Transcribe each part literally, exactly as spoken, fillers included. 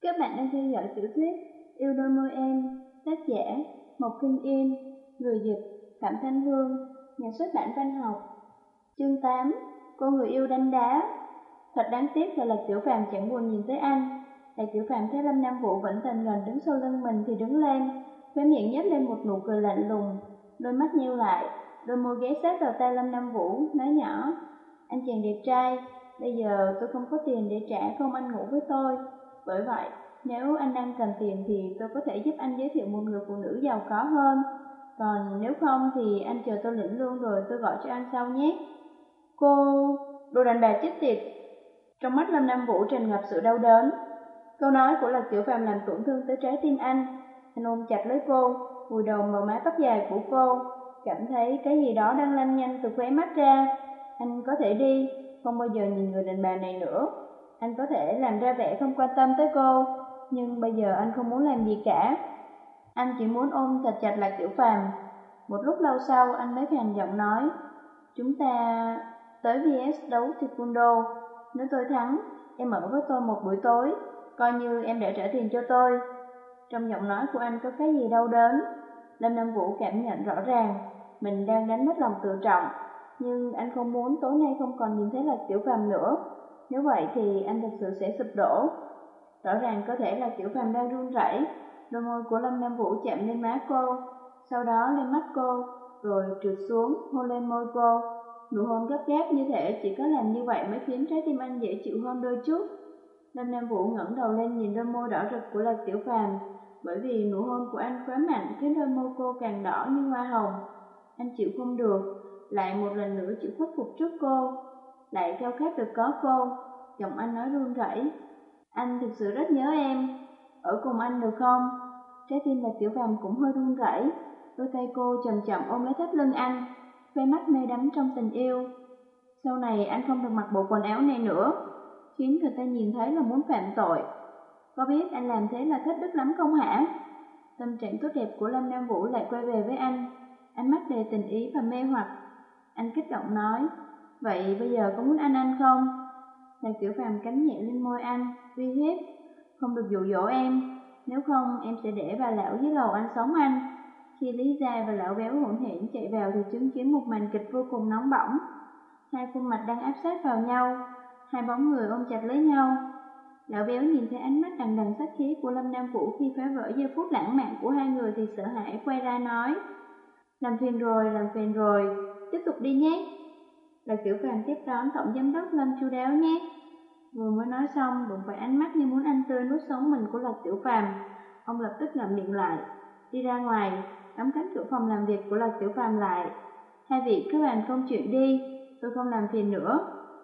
Các bạn đang theo dõi tiểu thuyết Yêu đôi môi em, tác giả Mộc Kinh Yên, người dịch Phạm Thanh Hương, nhà xuất bản Văn học. Chương tám. Cô người yêu đánh đá. Thật đáng tiếc là Lạc Tiểu Phàm chẳng buồn nhìn tới anh. Lạc Tiểu Phàm thấy Lâm Nam Vũ vẫn tần ngần đứng sau lưng mình thì đứng lên, khóe miệng nhếch lên một nụ cười lạnh lùng, đôi mắt nheo lại, đôi môi ghé sát vào tay Lâm Nam Vũ, nói nhỏ: "Anh chàng đẹp trai, bây giờ tôi không có tiền để trả không anh ngủ với tôi. Bởi vậy, nếu anh đang cần tiền thì tôi có thể giúp anh giới thiệu một người phụ nữ giàu có hơn. Còn nếu không thì anh chờ tôi lĩnh lương rồi tôi gọi cho anh sau nhé." Cô... đồ đàn bà chết tiệt. Trong mắt Lâm Nam Vũ tràn ngập sự đau đớn. Câu nói của Lạc Tiểu Phàm làm tổn thương tới trái tim anh. Anh ôm chặt lấy cô, vùi đầu vào mái tóc dài của cô, cảm thấy cái gì đó đang lăn nhanh từ khóe mắt ra. Anh có thể đi, không bao giờ nhìn người đàn bà này nữa. Anh có thể làm ra vẻ không quan tâm tới cô, nhưng bây giờ anh không muốn làm gì cả. Anh chỉ muốn ôm thật chặt Lạc Tiểu Phàm. Một lúc lâu sau, anh mới khàn giọng nói: "Chúng ta tới vê ét đấu Taekwondo. Nếu tôi thắng, em ở với tôi một buổi tối, coi như em đã trả tiền cho tôi." Trong giọng nói của anh có cái gì đau đớn. Lâm Nam Vũ cảm nhận rõ ràng mình đang đánh mất lòng tự trọng, nhưng anh không muốn tối nay không còn nhìn thấy Lạc Tiểu Phàm nữa. Nếu vậy thì anh thật sự sẽ sụp đổ. Rõ ràng cơ thể Lạc Tiểu Phàm đang run rẩy. Đôi môi của Lâm Nam Vũ chạm lên má cô, sau đó lên mắt cô, rồi trượt xuống hôn lên môi cô. Nụ hôn gấp gáp như thể chỉ có làm như vậy mới khiến trái tim anh dễ chịu hơn đôi chút. Lâm Nam Vũ ngẩng đầu lên nhìn đôi môi đỏ rực của Lạc Tiểu Phàm. Bởi vì nụ hôn của anh quá mạnh khiến đôi môi cô càng đỏ như hoa hồng. Anh chịu không được, lại một lần nữa chịu khuất phục trước cô, lại khao khát được có cô. Giọng anh nói run rẩy: "Anh thực sự rất nhớ em, ở cùng anh được không?" Trái tim Lạc Tiểu Phàm cũng hơi run rẩy. Đôi tay cô chậm chậm ôm lấy thắt lưng anh, khóe mắt mê đắm trong tình yêu. Sau này anh không được mặc bộ quần áo này nữa, khiến người ta nhìn thấy là muốn phạm tội. Có biết anh làm thế là thất đức lắm không hả? Tâm trạng tốt đẹp của Lâm Nam Vũ lại quay về với anh, ánh mắt đầy tình ý và mê hoặc. Anh kích động nói: "Vậy bây giờ có muốn ăn anh không?" Lạc Tiểu Phàm cắn nhẹ lên môi anh, uy hiếp: "Không được dụ dỗ em, nếu không em sẽ để bà lão dưới lầu anh sống anh." Khi Lý Gia và lão béo hỗn hển chạy vào thì chứng kiến một màn kịch vô cùng nóng bỏng. Hai khuôn mặt đang áp sát vào nhau, hai bóng người ôm chặt lấy nhau. Lão béo nhìn thấy ánh mắt đằng đằng sát khí của Lâm Nam Vũ khi phá vỡ giây phút lãng mạn của hai người thì sợ hãi quay ra nói: "Làm phiền rồi, làm phiền rồi, tiếp tục đi nhé." Lạc Tiểu Phàm tiếp đón tổng giám đốc Lâm chu đáo nhé. Vừa mới nói xong, đụng phải ánh mắt như muốn ăn tươi nuốt sống mình của Lạc Tiểu Phàm. Ông lập tức ngậm miệng lại, đi ra ngoài, đóng cánh cửa phòng làm việc của Lạc Tiểu Phàm lại. "Hai vị cứ bàn công chuyện đi, tôi không làm phiền nữa."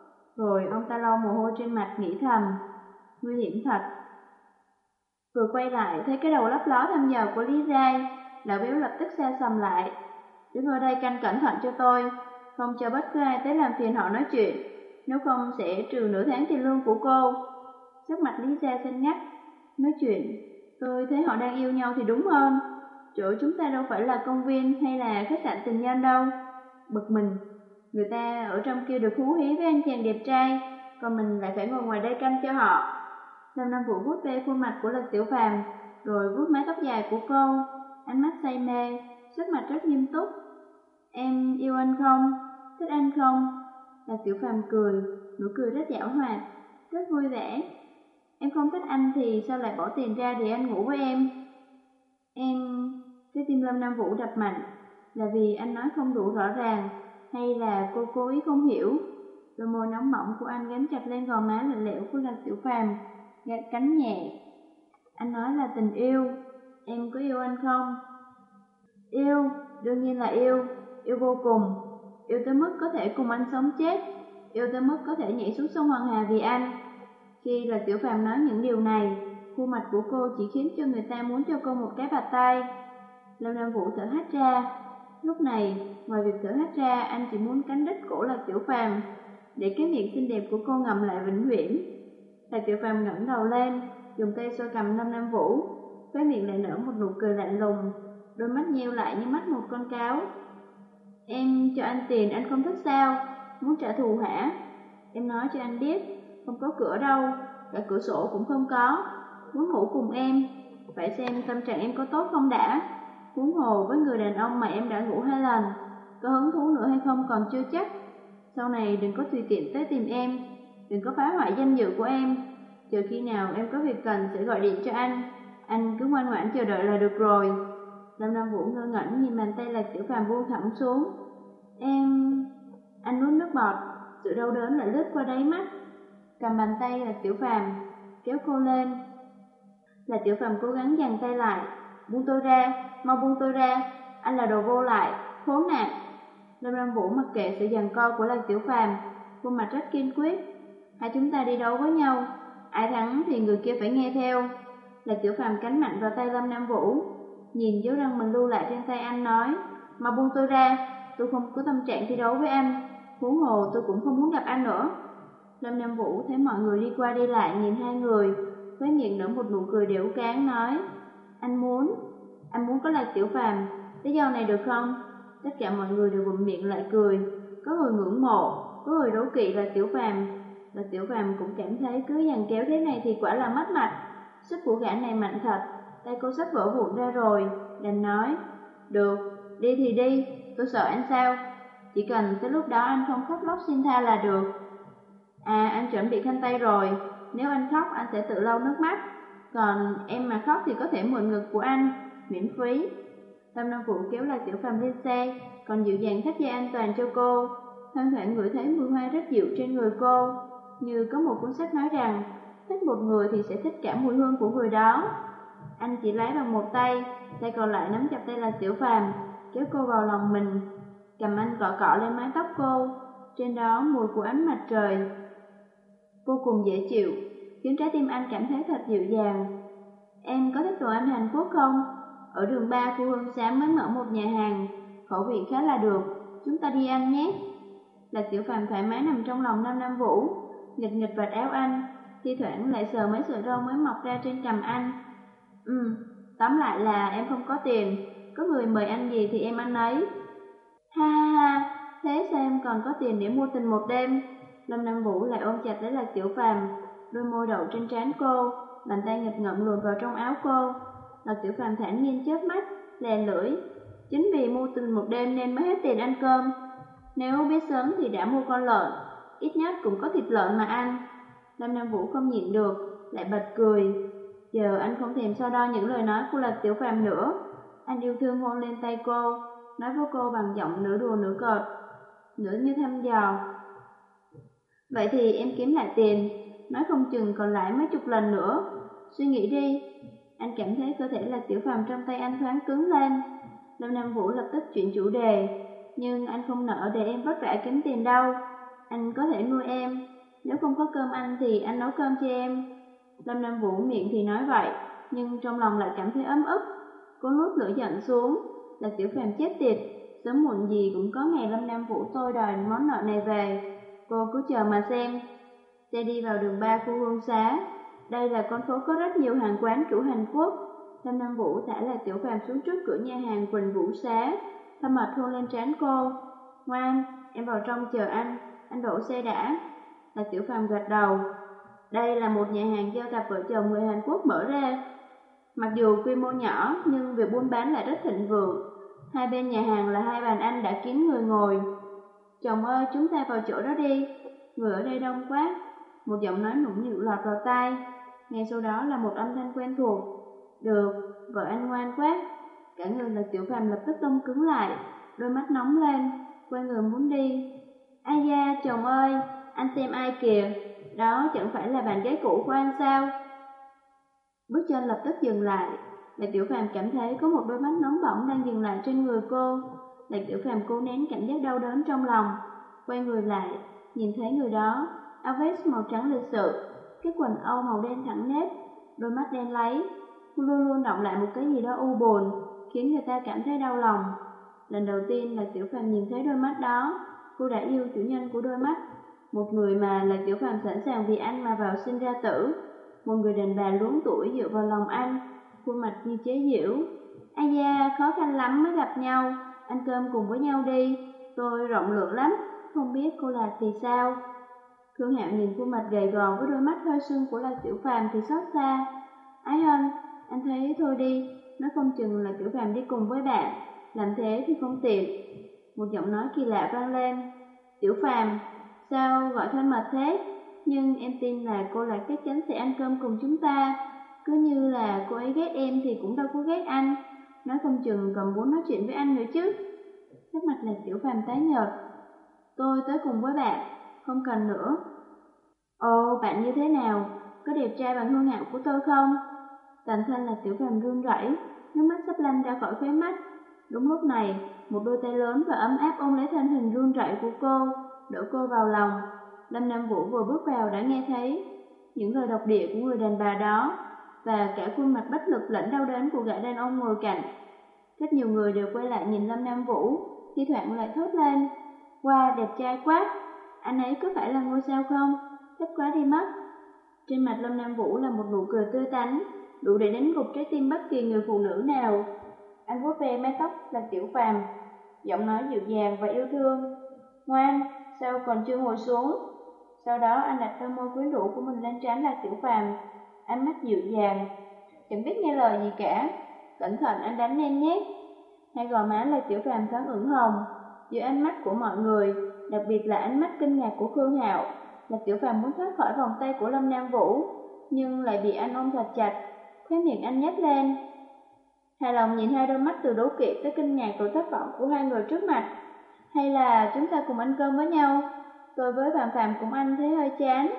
Rồi ông ta lau mồ hôi trên mặt, nghĩ thầm: nguy hiểm thật. Vừa quay lại thấy cái đầu lấp ló thăm dò của Lý Giai, lão béo lập tức xa sầm lại: "Đứng ở đây canh cẩn thận cho tôi, không cho bất cứ ai tới làm phiền họ nói chuyện, nếu không sẽ trừ nửa tháng tiền lương của cô." Sắc mặt Lý Giai xanh ngắt: "Nói chuyện? Tôi thấy họ đang yêu nhau thì đúng hơn. Chỗ chúng ta đâu phải là công viên hay là khách sạn tình nhân đâu." Bực mình, người ta ở trong kia được hú hí với anh chàng đẹp trai, còn mình lại phải ngồi ngoài đây canh cho họ. Lâm Nam Vũ vuốt ve khuôn mặt của Lạc Tiểu Phàm, rồi vuốt mái tóc dài của cô, ánh mắt say mê, sắc mặt rất nghiêm túc. "Em yêu anh không? Thích anh không?" Lạc Tiểu Phàm cười, nụ cười rất giảo hoạt, rất vui vẻ. "Em không thích anh thì sao lại bỏ tiền ra để anh ngủ với em?" Em... Cái tim Lâm Nam Vũ đập mạnh. Là vì anh nói không đủ rõ ràng, hay là cô cố ý không hiểu? Đôi môi nóng bỏng của anh gắn chặt lên gò má lạnh lẽo của Lạc Tiểu Phàm, gạt cánh nhẹ. "Anh nói là tình yêu, em có yêu anh không?" "Yêu, đương nhiên là yêu, yêu vô cùng, yêu tới mức có thể cùng anh sống chết, yêu tới mức có thể nhảy xuống sông Hoàng Hà vì anh." Khi Lạc Tiểu Phàm nói những điều này, khuôn mặt của cô chỉ khiến cho người ta muốn cho cô một cái bạt tay. Lâm Nam Vũ thở hắt ra. Lúc này, ngoài việc thở hắt ra, anh chỉ muốn cắn đứt cổ Lạc Tiểu Phàm, để cái miệng xinh đẹp của cô ngậm lại vĩnh viễn. Lạc Tiểu Phàm ngẩng đầu lên, dùng tay xoa cằm Lâm Nam Vũ, khóe miệng lại nở một nụ cười lạnh lùng, đôi mắt nheo lại như mắt một con cáo. "Em cho anh tiền anh không thích sao? Muốn trả thù hả? Em nói cho anh biết, không có cửa đâu, cả cửa sổ cũng không có. muốn ngủ cùng em. Phải xem tâm trạng em có tốt không đã. Huống hồ với người đàn ông mà em đã ngủ hai lần, có hứng thú nữa hay không còn chưa chắc. Sau này đừng có tùy tiện tới tìm em, đừng có phá hoại danh dự của em. Chờ khi nào em có việc cần sẽ gọi điện cho anh, anh cứ ngoan ngoãn chờ đợi là được rồi. Lâm Nam Vũ ngơ ngẩn nhìn bàn tay Lạc Tiểu Phàm buông thõng xuống. Em... Anh nuốt nước bọt, sự đau đớn lại lướt qua đáy mắt. Cầm bàn tay Lạc Tiểu Phàm kéo cô lên. Lạc Tiểu Phàm cố gắng giằng tay lại. Buông tôi ra, mau buông tôi ra, anh là đồ vô lại, khốn nạn. Lâm Nam Vũ mặc kệ sự giằng co của Lạc Tiểu Phàm, khuôn mặt rất kiên quyết. Hai chúng ta đi đấu với nhau, ai thắng thì người kia phải nghe theo. Lạc Tiểu Phàm cắn mạnh vào tay Lâm Nam Vũ, nhìn dấu răng mình lưu lại trên tay anh nói, mau buông tôi ra, tôi không có tâm trạng thi đấu với anh, huống hồ tôi cũng không muốn gặp anh nữa. Lâm Nam Vũ thấy mọi người đi qua đi lại nhìn hai người, với miệng nở một nụ cười đểu cáng nói, anh muốn, anh muốn có Lạc Tiểu Phàm, lý do này được không? Tất cả mọi người đều bụm miệng lại cười, có người ngưỡng mộ, có người đố kỵ Lạc Tiểu Phàm. Lạc Tiểu Phàm cũng cảm thấy cứ dằn kéo thế này thì quả là mất mặt. Sức của gã này mạnh thật, tay cô sắp vỡ vụn ra rồi, đành nói, được, đi thì đi, tôi sợ anh sao? Chỉ cần tới lúc đó anh không khóc lóc xin tha là được. À, anh chuẩn bị khăn tay rồi, nếu anh khóc anh sẽ tự lau nước mắt, còn em mà khóc thì có thể mượn ngực của anh, miễn phí. Lâm Nam Vũ kéo Lạc Tiểu Phàm lên xe, còn dịu dàng thắt dây an toàn cho cô. Thoang thoảng ngửi thấy mùi hoa rất dịu trên người cô, như có một cuốn sách nói rằng, thích một người thì sẽ thích cả mùi hương của người đó. Anh chỉ lái bằng một tay, tay còn lại nắm chặt tay Lạc Tiểu Phàm, kéo cô vào lòng mình, cầm anh cọ cọ lên mái tóc cô, trên đó mùi của ánh mặt trời vô cùng dễ chịu, khiến trái tim anh cảm thấy thật dịu dàng. Em có thích đồ ăn Hàn Quốc không? Ở đường ba khu Hương Xá mới mở một nhà hàng, khẩu vị khá là được, chúng ta đi ăn nhé. Lạc Tiểu Phàm thoải mái nằm trong lòng Lâm Nam Vũ, nghịch nghịch vạt áo anh, thi thoảng lại sờ mấy sợi râu mới mọc ra trên cằm anh. Ừ, tóm lại là em không có tiền, có người mời ăn gì thì em ăn ấy. Ha ha ha, thế sao em còn có tiền để mua tình một đêm? Lâm Nam Vũ lại ôm chặt lấy Lạc Tiểu Phàm, đôi môi đậu trên trán cô, bàn tay nghịch ngợm luồn vào trong áo cô. Lạc Tiểu Phàm thản nhiên chớp mắt, lè lưỡi, chính vì mua tình một đêm nên mới hết tiền ăn cơm. Nếu biết sớm thì đã mua con lợn, ít nhất cũng có thịt lợn mà ăn. Lâm Nam Vũ không nhịn được, lại bật cười. Giờ anh không thèm so đo những lời nói của Lạc Tiểu Phàm nữa. Anh yêu thương hôn lên tay cô, nói với cô bằng giọng nửa đùa nửa cợt, nửa như thăm dò. Vậy thì em kiếm lại tiền, nói không chừng còn lại mấy chục lần nữa. Suy nghĩ đi. Anh cảm thấy cơ thể Lạc Tiểu Phàm trong tay anh thoáng cứng lên. Lâm Nam Vũ lập tức chuyển chủ đề. Nhưng anh không nỡ để em vất vả kiếm tiền đâu. Anh có thể nuôi em. Nếu không có cơm ăn thì anh nấu cơm cho em. Lâm Nam Vũ miệng thì nói vậy, nhưng trong lòng lại cảm thấy ấm ức. Cô nuốt lửa giận xuống. Lạc Tiểu Phàm chết tiệt, sớm muộn gì cũng có ngày Lâm Nam Vũ tôi đòi món nợ này về. Cô cứ chờ mà xem. Xe đi vào đường ba khu Hương Xá. Đây là con phố có rất nhiều hàng quán kiểu Hàn Quốc. Lâm Nam Vũ thả Lạc Tiểu Phàm xuống trước cửa nhà hàng Quỳnh Vũ Xá, thâm mật hôn lên trán cô. Ngoan, em vào trong chờ anh, anh đổ xe đã. Lạc Tiểu Phàm gật đầu. Đây là một nhà hàng do cặp vợ chồng người Hàn Quốc mở ra. Mặc dù quy mô nhỏ nhưng việc buôn bán lại rất thịnh vượng. Hai bên nhà hàng là hai bàn ăn đã kín người ngồi. Chồng ơi, chúng ta vào chỗ đó đi, người ở đây đông quá. Một giọng nói nũng nịu lọt vào tai. Ngay sau đó là một âm thanh quen thuộc. Được, vợ anh ngoan quá. Cả người Lạc Tiểu Phàm lập tức đông cứng lại, đôi mắt nóng lên, quay người muốn đi. Ai da, chồng ơi, anh xem ai kìa, đó chẳng phải là bạn gái cũ của anh sao? Bước chân lập tức dừng lại. Lạc Tiểu Phàm cảm thấy có một đôi mắt nóng bỏng đang dừng lại trên người cô. Lạc Tiểu Phàm cố nén cảm giác đau đớn trong lòng, quay người lại, nhìn thấy người đó, áo vest màu trắng lịch sự, cái quần âu màu đen thẳng nếp, đôi mắt đen láy, luôn luôn đọng lại một cái gì đó u buồn, khiến người ta cảm thấy đau lòng. Lần đầu tiên Lạc Tiểu Phàm nhìn thấy đôi mắt đó, cô đã yêu chủ nhân của đôi mắt, một người mà Lạc Tiểu Phàm sẵn sàng vì anh mà vào sinh ra tử, một người đàn bà luống tuổi dựa vào lòng anh, khuôn mặt như chế giễu. Ai da, khó khăn lắm mới gặp nhau, ăn cơm cùng với nhau đi, tôi rộng lượng lắm, không biết cô Lạc thì sao? Khương Hạo nhìn khuôn mặt gầy gò với đôi mắt hơi sưng của Lạc Tiểu Phàm thì xót xa. Ái Hân, anh thấy thôi đi, nói không chừng là Tiểu Phàm đi cùng với bạn, làm thế thì không tiện. Một giọng nói kỳ lạ vang lên. Tiểu Phàm, sao gọi thân mật thế? Nhưng em tin là cô Lạc chắc chắn sẽ ăn cơm cùng chúng ta. Cứ như là cô ấy ghét em thì cũng đâu có ghét anh, nói không chừng còn muốn nói chuyện với anh nữa chứ. Sắc mặt Lạc Tiểu Phàm tái nhợt. Tôi tới cùng với bạn, không cần nữa. Ồ, bạn như thế nào? Có đẹp trai bằng Hương Hạo của tôi không? Toàn thân Lạc Tiểu Phàm run rẩy, nước mắt sắp lăn ra khỏi khóe mắt. Đúng lúc này, một đôi tay lớn và ấm áp ôm lấy thân hình run rẩy của cô, đỡ cô vào lòng. Lâm Nam Vũ vừa bước vào đã nghe thấy những lời độc địa của người đàn bà đó, và cả khuôn mặt bất lực lẫn đau đớn của gã đàn ông ngồi cạnh. Rất nhiều người đều quay lại nhìn Lâm Nam Vũ, thi thoảng lại thốt lên: "Wow, đẹp trai quá! Anh ấy có phải là ngôi sao không? Thích quá đi mất!" Trên mặt Lâm Nam Vũ là một nụ cười tươi tắn, đủ để đánh gục trái tim bất kỳ người phụ nữ nào. Anh vuốt ve mái tóc Lạc Tiểu Phàm, giọng nói dịu dàng và yêu thương. Ngoan, sao còn chưa ngồi xuống? Sau đó anh đặt đôi môi quyến rũ của mình lên trán Lạc Tiểu Phàm, ánh mắt dịu dàng, chẳng biết nghe lời gì cả. Cẩn thận anh đánh em nhé. Hai gò má Lạc Tiểu Phàm thoáng ửng hồng dưới ánh mắt của mọi người, đặc biệt là ánh mắt kinh ngạc của Khương Hạo. Lạc Tiểu Phàm muốn thoát khỏi vòng tay của Lâm Nam Vũ, nhưng lại bị anh ôm thật chặt. Khóe miệng anh nhếch lên. Hài lòng nhìn hai đôi mắt từ đố kỵ tới kinh ngạc rồi thất vọng của hai người trước mặt. Hay là chúng ta cùng ăn cơm với nhau? Tôi với Phạm Phạm cũng ăn thấy hơi chán.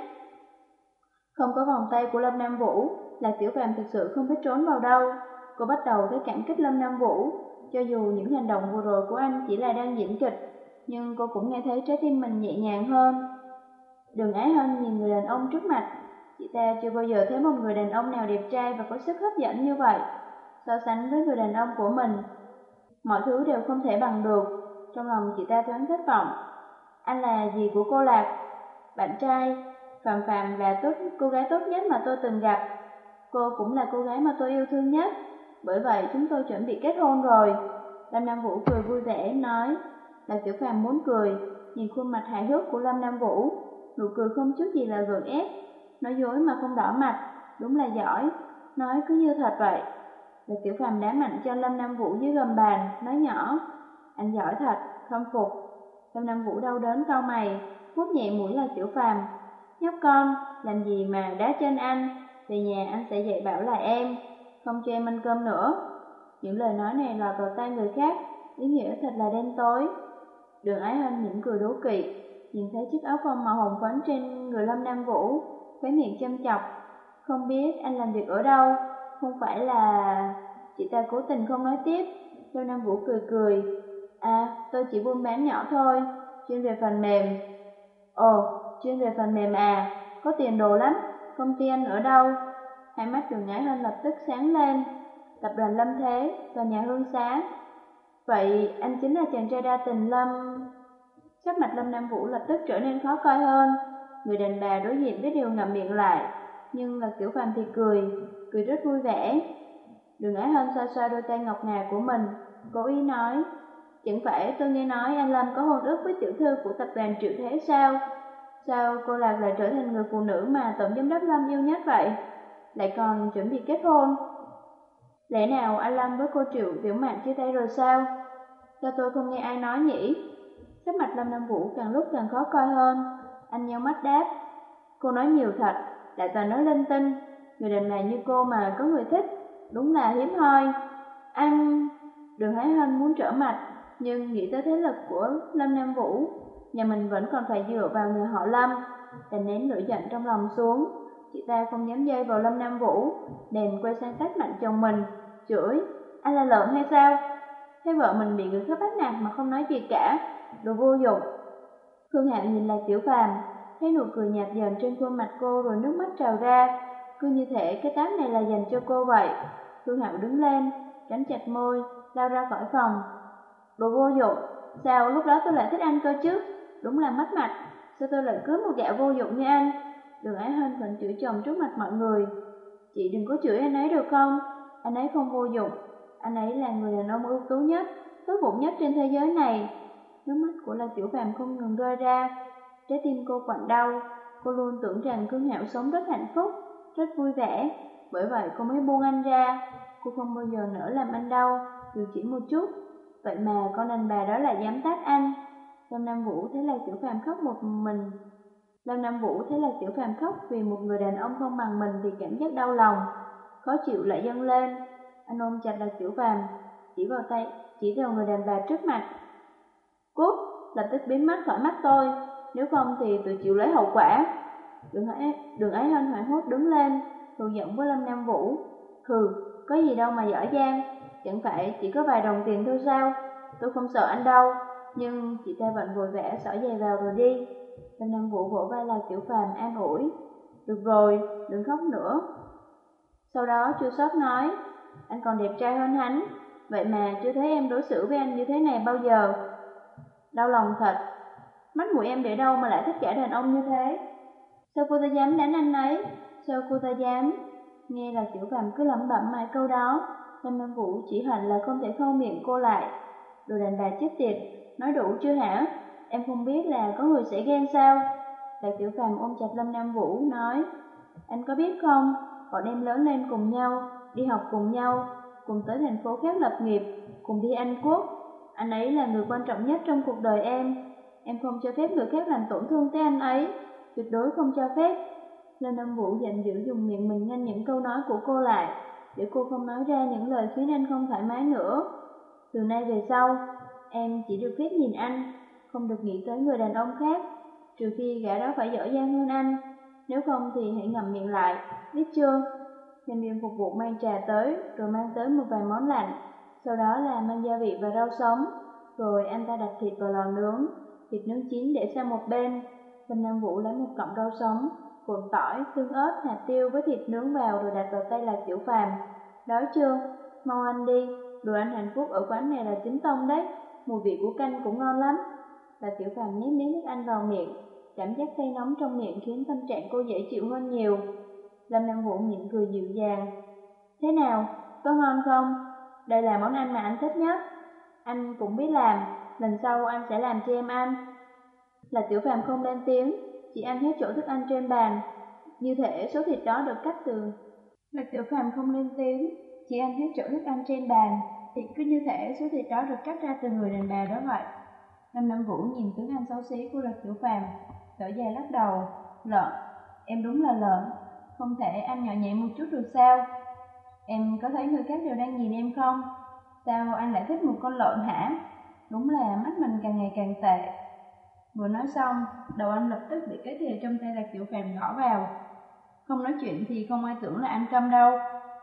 Không có vòng tay của Lâm Nam Vũ, Lạc Tiểu Phàm thực sự không biết trốn vào đâu. Cô bắt đầu thấy cảm kích Lâm Nam Vũ. Cho dù những hành động vừa rồi của anh chỉ là đang diễn kịch, nhưng cô cũng nghe thấy trái tim mình nhẹ nhàng hơn. Đường Ái Hân nhìn người đàn ông trước mặt. Chị ta chưa bao giờ thấy một người đàn ông nào đẹp trai và có sức hấp dẫn như vậy. So sánh với người đàn ông của mình, mọi thứ đều không thể bằng được. Trong lòng chị ta thoáng thất vọng. Anh là gì của cô Lạc? Bạn trai. Phạm Phạm là tốt, cô gái tốt nhất mà tôi từng gặp. Cô cũng là cô gái mà tôi yêu thương nhất. Bởi vậy chúng tôi chuẩn bị kết hôn rồi. Lâm Nam Vũ cười vui vẻ nói. Lạc Tiểu Phàm muốn cười, nhìn khuôn mặt hài hước của Lâm Nam Vũ, nụ cười không chút gì là gượng ép, nói dối mà không đỏ mặt, đúng là giỏi, nói cứ như thật vậy. Lạc Tiểu Phàm đá mạnh cho Lâm Nam Vũ dưới gầm bàn, nói nhỏ, anh giỏi thật, không phục. Lâm Nam Vũ đau đớn cau mày, vuốt nhẹ mũi Lạc Tiểu Phàm. Nhóc con, làm gì mà đá chân anh, về nhà anh sẽ dạy bảo lại em, không cho em ăn cơm nữa. Những lời nói này lọt vào tai người khác, ý nghĩa thật là đen tối. Đường Ái Hân mỉm cười đố kỵ, nhìn thấy chiếc áo phông màu hồng phấn trên người Lâm Nam Vũ, khóe miệng châm chọc. Không biết anh làm việc ở đâu, không phải là... Chị ta cố tình không nói tiếp. Lâm Nam Vũ cười cười. À, tôi chỉ buôn bán nhỏ thôi, chuyên về phần mềm. Ồ, chuyên về phần mềm à, có tiền đồ lắm, công ty anh ở đâu? Hai mắt Đường Ái Hân lập tức sáng lên. Tập đoàn Lâm Thế, tòa nhà Hương Xá. Vậy anh chính là chàng trai đa tình Lâm... Sắc mặt Lâm Nam Vũ lập tức trở nên khó coi hơn. Người đàn bà đối diện với điều ngậm miệng lại, nhưng Lạc Tiểu Phàm thì cười, cười rất vui vẻ. Đường Ái Hân xoa xoa đôi tay ngọc ngà của mình, cố ý nói, chẳng phải tôi nghe nói anh Lâm có hôn ước với tiểu thư của tập đoàn Triệu Thế sao? Sao cô Lạc lại trở thành người phụ nữ mà tổng giám đốc Lâm yêu nhất vậy? Lại còn chuẩn bị kết hôn? Lẽ nào anh Lâm với cô Triệu Tiểu Mạn chia tay rồi sao? Sao tôi không nghe ai nói nhỉ? Sắc mặt Lâm Nam Vũ càng lúc càng khó coi hơn. Anh nheo mắt đáp, cô nói nhiều thật, lại toàn nói linh tinh. Người đàn bà như cô mà có người thích, đúng là hiếm hoi. Anh... Đường Ái Hân muốn trở mặt, nhưng nghĩ tới thế lực của Lâm Nam Vũ, nhà mình vẫn còn phải dựa vào người họ Lâm, đành nén lửa giận trong lòng xuống. Chị ta không dám dây vào Lâm Nam Vũ, đèn quay sang tát mạnh chồng mình, chửi, anh là lợn hay sao? Thấy vợ mình bị người khác bắt nạt mà không nói gì cả, đồ vô dụng. Khương Hạo nhìn Lạc Tiểu Phàm, thấy nụ cười nhạt dần trên khuôn mặt cô rồi nước mắt trào ra, cứ như thể cái tát này là dành cho cô vậy. Khương Hạo đứng lên, cắn chặt môi, lao ra khỏi phòng. Đồ vô dụng, sao lúc đó tôi lại thích anh cơ chứ? Đúng là mất mặt, sao tôi lại cưới một gã vô dụng như anh? Đường Ái Hân vẫn chửi chồng trước mặt mọi người. Chị đừng có chửi anh ấy được không? Anh ấy không vô dụng, anh ấy là người đàn ông ưu tú nhất, tốt bụng nhất trên thế giới này. Nước mắt của Lạc Tiểu Phàm không ngừng rơi ra, trái tim cô quặn đau. Cô luôn tưởng rằng Khương Hạo sống rất hạnh phúc, rất vui vẻ, bởi vậy cô mới buông anh ra. Cô không bao giờ nỡ làm anh đau, dù chỉ một chút. Vậy mà con đàn bà đó lại dám tát anh. Lâm Nam Vũ thấy Lạc Tiểu Phàm khóc một mình. Lâm Nam Vũ thấy Lạc Tiểu Phàm khóc vì một người đàn ông không bằng mình thì cảm giác đau lòng, khó chịu lại dâng lên. Anh ôm chặt Lạc Tiểu Phàm, chỉ vào tay, chỉ vào người đàn bà trước mặt. Cút, lập tức biến mất khỏi mắt tôi, nếu không thì tôi chịu lấy hậu quả. Đường ấy, đường ấy Hân hoảng hốt đứng lên, thù giận với Lâm Nam Vũ. Hừ, có gì đâu mà giỏi giang, chẳng phải chỉ có vài đồng tiền thôi sao? Tôi không sợ anh đâu, nhưng chị ta vẫn vội vã xỏ giày vào rồi đi. Lâm Nam Vũ vỗ vai Lạc Tiểu Phàm an ủi. Được rồi, đừng khóc nữa. Sau đó chua xót nói, anh còn đẹp trai hơn hắn, vậy mà chưa thấy em đối xử với anh như thế này bao giờ. Đau lòng thật, mắt mũi em để đâu mà lại thích gã đàn ông như thế? Sao cô ta dám đánh anh ấy? Sao cô ta dám? Nghe là Tiểu Phàm cứ lẩm bẩm mãi câu đó, Lâm Nam Vũ chỉ hận là không thể khâu miệng cô lại. Đồ đàn bà chết tiệt, nói đủ chưa hả? Em không biết là có người sẽ ghen sao? Lạc Tiểu Phàm ôm chặt Lâm Nam Vũ nói, anh có biết không, bọn em lớn lên cùng nhau, đi học cùng nhau, cùng tới thành phố khác lập nghiệp, cùng đi Anh Quốc. Anh ấy là người quan trọng nhất trong cuộc đời em. Em không cho phép người khác làm tổn thương tới anh ấy, tuyệt đối không cho phép. Lâm Nam Vũ giận dữ dùng miệng mình ngăn những câu nói của cô lại, để cô không nói ra những lời khiến anh không thoải mái nữa. Từ nay về sau, em chỉ được phép nhìn anh, không được nghĩ tới người đàn ông khác, trừ khi gã đó phải giỏi giang hơn anh. Nếu không thì hãy ngậm miệng lại, biết chưa? Nhân viên phục vụ mang trà tới, rồi mang tới một vài món lạnh, sau đó là mang gia vị và rau sống, rồi anh ta đặt thịt vào lò nướng, thịt nướng chín để sang một bên. Lâm Nam Vũ lấy một cọng rau sống, cuộn tỏi, tương ớt, hạt tiêu với thịt nướng vào rồi đặt vào tay Lạc Tiểu Phàm. Đói chưa? Mau ăn đi, đồ ăn Hàn Quốc ở quán này là chính tông đấy, mùi vị của canh cũng ngon lắm. Lạc Tiểu Phàm nhét miếng thức ăn vào miệng, cảm giác cay nóng trong miệng khiến tâm trạng cô dễ chịu hơn nhiều. Lâm Nam Vũ mỉm cười dịu dàng. Thế nào, có ngon không? Đây là món ăn mà anh thích nhất. Anh cũng biết làm, lần sau anh sẽ làm cho em ăn. Lạc Tiểu Phàm không lên tiếng, chỉ ăn hết chỗ thức ăn trên bàn. Như thể số thịt đó được cắt từ... Lạc Tiểu Phàm không lên tiếng, chỉ ăn hết chỗ thức ăn trên bàn. Thịt cứ như thể số thịt đó được cắt ra từ người đàn bà đó vậy. Lâm Nam Vũ nhìn tướng ăn xấu xí của Lạc Tiểu Phàm, thở dài lắc đầu. Lợn, em đúng là lợn, không thể ăn nhỏ nhẹ một chút được sao? Em có thấy người khác đều đang nhìn em không? Sao anh lại thích một con lợn hả? Đúng là mắt mình càng ngày càng tệ. Vừa nói xong, đầu anh lập tức bị cái thìa trong tay Lạc Tiểu Phàm gõ vào. Không nói chuyện thì không ai tưởng là anh câm đâu.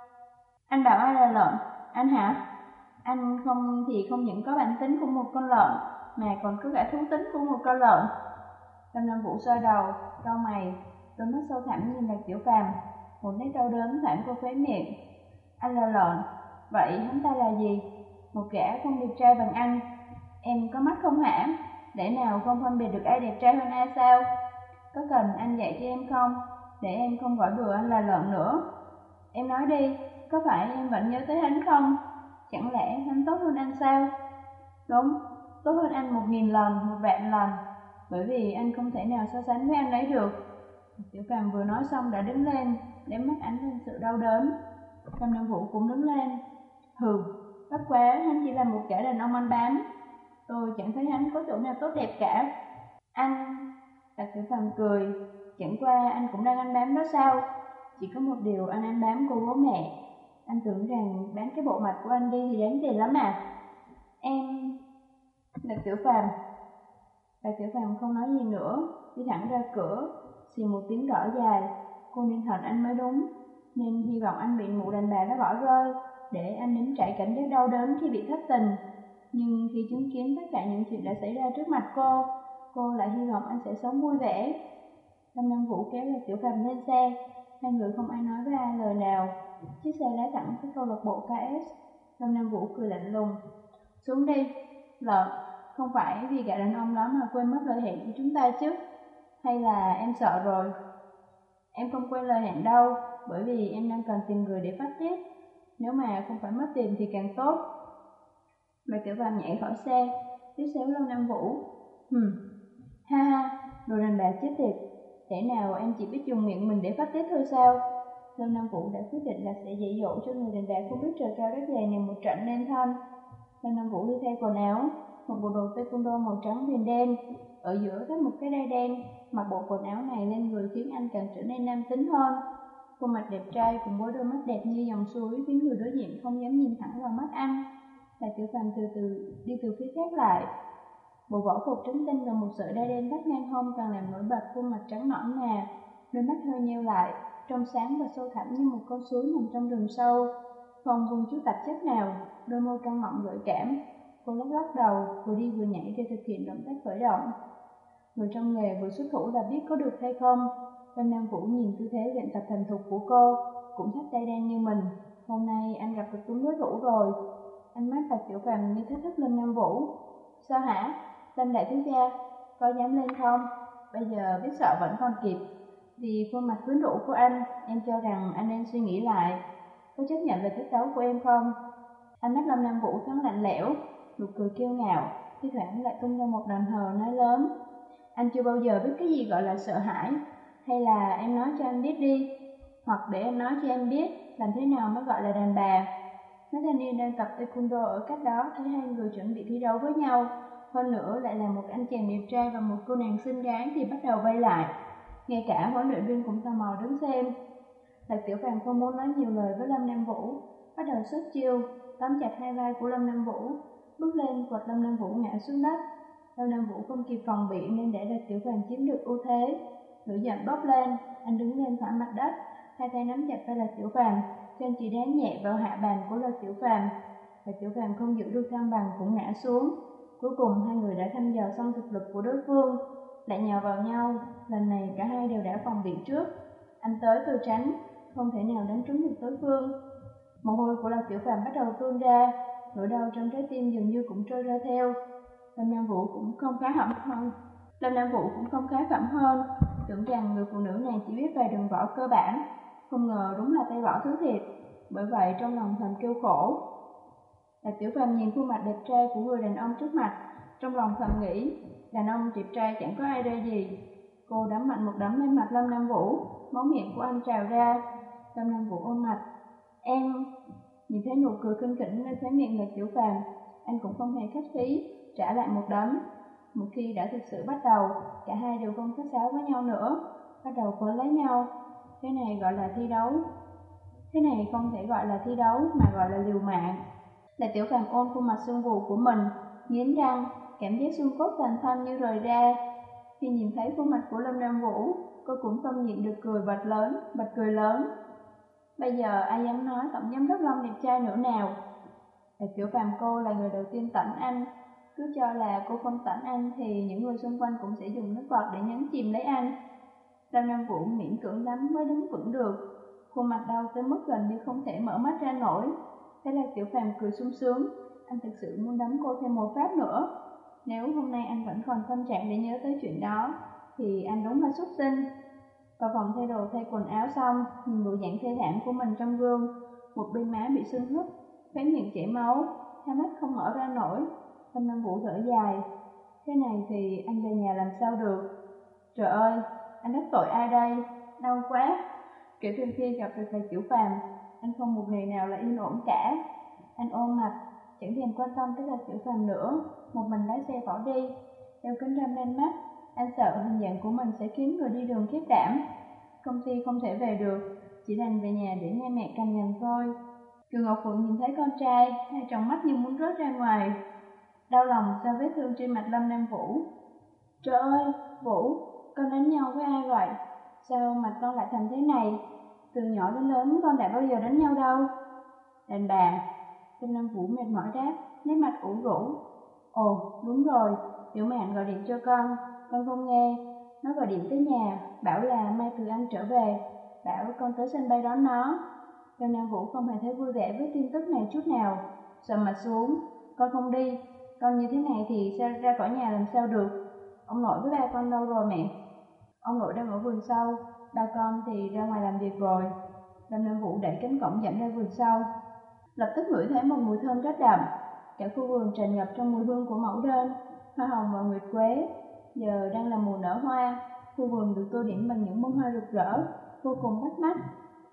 Anh bảo ai là lợn? Anh hả? Anh không thì không những có bản tính của một con lợn, mà còn có cả thú tính của một con lợn. Lâm Nam Vũ xoa đầu, cau mày, đôi mắt sâu thẳm nhìn Lạc Tiểu Phàm, một nét đau đớn thoảng qua khóe miệng. Anh là lợn, vậy hắn ta là gì? Một gã không đẹp trai bằng anh. Em có mắt không hả? Để nào không phân biệt được ai đẹp trai hơn ai sao? Có cần anh dạy cho em không? Để em không gọi đùa anh là lợn nữa. Em nói đi, có phải em vẫn nhớ tới hắn không? Chẳng lẽ hắn tốt hơn anh sao? Đúng, tốt hơn anh một nghìn lần, một vạn lần. Bởi vì anh không thể nào so sánh với anh ấy được. Tiểu Phàm vừa nói xong đã đứng lên, để mắt ánh lên sự đau đớn. Lâm Nam Vũ cũng đứng lên. Hừ, bất quá hắn chỉ là một kẻ đàn ông anh bám. Tôi chẳng thấy hắn có chỗ nào tốt đẹp cả. Anh... Lạc Tiểu Phàm cười. Chẳng qua anh cũng đang ăn bám đó sao? Chỉ có một điều anh ăn bám cô bố mẹ. Anh tưởng rằng bán cái bộ mặt của anh đi thì đáng tiền lắm à? Em... Lạc Tiểu Phàm. Lạc Tiểu Phàm không nói gì nữa, đi thẳng ra cửa, xì một tiếng rõ dài. Cô nên hận anh mới đúng, nên hy vọng anh bị mụ đàn bà đó bỏ rơi, để anh nếm trải cảm giác đau đớn khi bị thất tình. Nhưng khi chứng kiến tất cả những chuyện đã xảy ra trước mặt cô, cô lại hy vọng anh sẽ sống vui vẻ. Lâm Nam Vũ kéo Lạc Tiểu Phàm lên xe, hai người không ai nói với ai lời nào. Chiếc xe lái thẳng tới câu lạc bộ ca ét. Lâm Nam Vũ cười lạnh lùng. Xuống đi, lợn, không phải vì gã đàn ông đó mà quên mất lời hẹn của chúng ta chứ? Hay là em sợ rồi? Em không quên lời hẹn đâu, bởi vì em đang cần tìm người để phát tiết. Nếu mà không phải mất tiền thì càng tốt. Lạc Tiểu Phàm nhảy khỏi xe, liếc xéo Lâm Nam Vũ. Hừm, ha ha, đồ đàn bà chết tiệt. Thế nào em chỉ biết dùng miệng mình để phát tiết thôi sao? Lâm Nam Vũ đã quyết định là sẽ dạy dỗ cho người đàn bà không biết trời cao đất dày này một trận nên thân. Lâm Nam Vũ đi thay quần áo, một bộ đồ taekwondo màu trắng viền đen, ở giữa thắt một cái đai đen. Mặc bộ quần áo này lên người khiến anh càng trở nên nam tính hơn. Khuôn mặt đẹp trai cùng với đôi mắt đẹp như dòng suối khiến người đối diện không dám nhìn thẳng vào mắt anh. Lạc Tiểu Phàm từ từ đi từ phía khác lại. Bộ võ phục trắng tinh và một sợi đai đen vắt ngang hông càng làm nổi bật khuôn mặt trắng nõn nà, đôi mắt hơi nheo lại, trong sáng và sâu thẳm như một con suối nằm trong rừng sâu, không vùng chút tạp chất nào, đôi môi căng mọng gợi cảm. Cô lắc lắc đầu, vừa đi vừa nhảy để thực hiện động tác khởi động. Người trong nghề vừa xuất thủ là biết có được hay không. Lâm Nam Vũ nhìn tư thế luyện tập thành thục của cô, cũng thắt tay đen như mình. Hôm nay anh gặp được đúng đối thủ rồi. Ánh mắt Lạc Tiểu Phàm như thách thức Lâm Nam Vũ. Sao hả? Lâm đại thiếu gia, có dám lên không? Bây giờ biết sợ vẫn còn kịp. Vì khuôn mặt quyến rũ của anh, em cho rằng anh nên suy nghĩ lại. Có chấp nhận lời thách đấu của em không? Ánh mắt Lâm Nam Vũ thoáng lạnh lẽo, nụ cười kiêu ngạo, thi thoảng lại tung ra một đòn hờ nói lớn. Anh chưa bao giờ biết cái gì gọi là sợ hãi. Hay là em nói cho anh biết đi, hoặc để em nói cho em biết làm thế nào mới gọi là đàn bà. Mấy thanh niên đang tập taekwondo ở cách đó thấy hai người chuẩn bị thi đấu với nhau, hơn nữa lại là một anh chàng đẹp trai và một cô nàng xinh gái thì bắt đầu vây lại. Ngay cả huấn luyện viên cũng tò mò đứng xem. Lạc Tiểu Phàm không muốn nói nhiều lời với Lâm Nam Vũ, bắt đầu xuất chiêu, tóm chặt hai vai của Lâm Nam Vũ, bước lên quật Lâm Nam Vũ ngã xuống đất. Lâm Nam Vũ không kịp phòng bị nên để Lạc Tiểu Phàm chiếm được ưu thế. Lửa giận bốc lên, anh đứng lên khỏi mặt đất, hai tay nắm chặt tay Lạc Tiểu Phàm, chân chỉ đá nhẹ vào hạ bàn của Lạc Tiểu Phàm. Lạc Tiểu Phàm không giữ được thăng bằng cũng ngã xuống. Cuối cùng hai người đã thăm dò xong thực lực của đối phương, lại nhào vào nhau. Lần này cả hai đều đã phòng bị trước. Anh tới tôi tránh, không thể nào đánh trúng được đối phương. Mồ hôi của Lạc Tiểu Phàm bắt đầu tuôn ra, nỗi đau trong trái tim dường như cũng trôi ra theo. Lâm Nam Vũ cũng không khá hẩm hơn. Lâm Nam Vũ cũng không khá khẩm hơn, tưởng rằng người phụ nữ này chỉ biết vài đường võ cơ bản, không ngờ đúng là tay võ thứ thiệt. Bởi vậy trong lòng thầm kêu khổ. Lạc Tiểu Phàm nhìn khuôn mặt đẹp trai của người đàn ông trước mặt, trong lòng thầm nghĩ, đàn ông đẹp trai chẳng có ai đây gì. Cô đấm mạnh một đấm lên mặt Lâm Nam Vũ, máu miệng của anh trào ra. Lâm Nam Vũ ôm mặt. Em... Nhìn thấy nụ cười kinh khỉnh lên khóe miệng Lạc Tiểu Phàm, anh cũng không hề khách khí, trả lại một đấm. Một khi đã thực sự bắt đầu, cả hai đều không khách sáo với nhau nữa, bắt đầu quấn lấy nhau. Thế này gọi là thi đấu. Thế này không thể gọi là thi đấu mà gọi là liều mạng. Lạc Tiểu Phàm ôm khuôn mặt sưng vù của mình, nghiến răng, cảm giác xương cốt toàn thân như rời ra. Khi nhìn thấy khuôn mặt của Lâm Nam Vũ, cô cũng không nhịn được cười bật lớn, bật cười lớn. Bây giờ ai dám nói tổng giám đốc Lâm đẹp trai nữa nào? Lạc Tiểu Phàm cô là người đầu tiên tẩn anh, cứ cho là cô không tẩn anh thì những người xung quanh cũng sẽ dùng nước bọt để nhấn chìm lấy anh. Lâm Nam Vũ miễn cưỡng lắm mới đứng vững được, khuôn mặt đau tới mức gần như không thể mở mắt ra nổi. Thế là Tiểu Phàm cười sung sướng, anh thực sự muốn đấm cô thêm một phát nữa. Nếu hôm nay anh vẫn còn tâm trạng để nhớ tới chuyện đó, thì anh đúng là xuất sinh. Vào phòng thay đồ thay quần áo xong, nhìn bộ dạng thê thảm của mình trong gương, một bên má bị sưng húp, khóe miệng chảy máu, hai mắt không mở ra nổi. Lâm Nam Vũ thở dài, thế này thì anh về nhà làm sao được? Trời ơi, anh đắc tội ai đây? Đau quá. Kể từ khi gặp được thầy Tiểu Phàm, anh không một ngày nào là yên ổn cả. Anh ôm mặt, chẳng thèm quan tâm tới thầy Tiểu Phàm nữa, một mình lái xe bỏ đi. Đeo kính râm lên mắt, anh sợ hình dạng của mình sẽ khiến người đi đường khiếp đảm. Công ty không thể về được, chỉ đành về nhà để nghe mẹ cằn nhằn thôi. Kiều Ngọc Phượng nhìn thấy con trai, hai tròng mắt như muốn rớt ra ngoài, đau lòng do vết thương trên mặt Lâm Nam Vũ. Trời ơi, Vũ, con đánh nhau với ai vậy? Sao mặt con lại thành thế này? Từ nhỏ đến lớn con đã bao giờ đánh nhau đâu. Đàn bà. Lâm Nam Vũ mệt mỏi đáp, nét mặt ủ rũ. Ồ, đúng rồi, Tiểu Mạn gọi điện cho con, con không nghe. Nó gọi điện tới nhà, bảo là mai từ Anh trở về, bảo con tới sân bay đón nó. Lâm Nam Vũ không hề thấy vui vẻ với tin tức này chút nào, sầm mặt xuống. Con không đi, con như thế này thì sao ra khỏi nhà làm sao được? Ông nội với ba con đâu rồi mẹ? Ông nội đang ở vườn sau, ba con thì ra ngoài làm việc rồi. Lâm Nam Vũ đẩy cánh cổng dẫn ra vườn sau, lập tức ngửi thấy một mùi thơm rất đậm. Cả khu vườn tràn ngập trong mùi hương của mẫu đơn, hoa hồng và nguyệt quế. Giờ đang là mùa nở hoa, khu vườn được tô điểm bằng những bông hoa rực rỡ, vô cùng bắt mắt.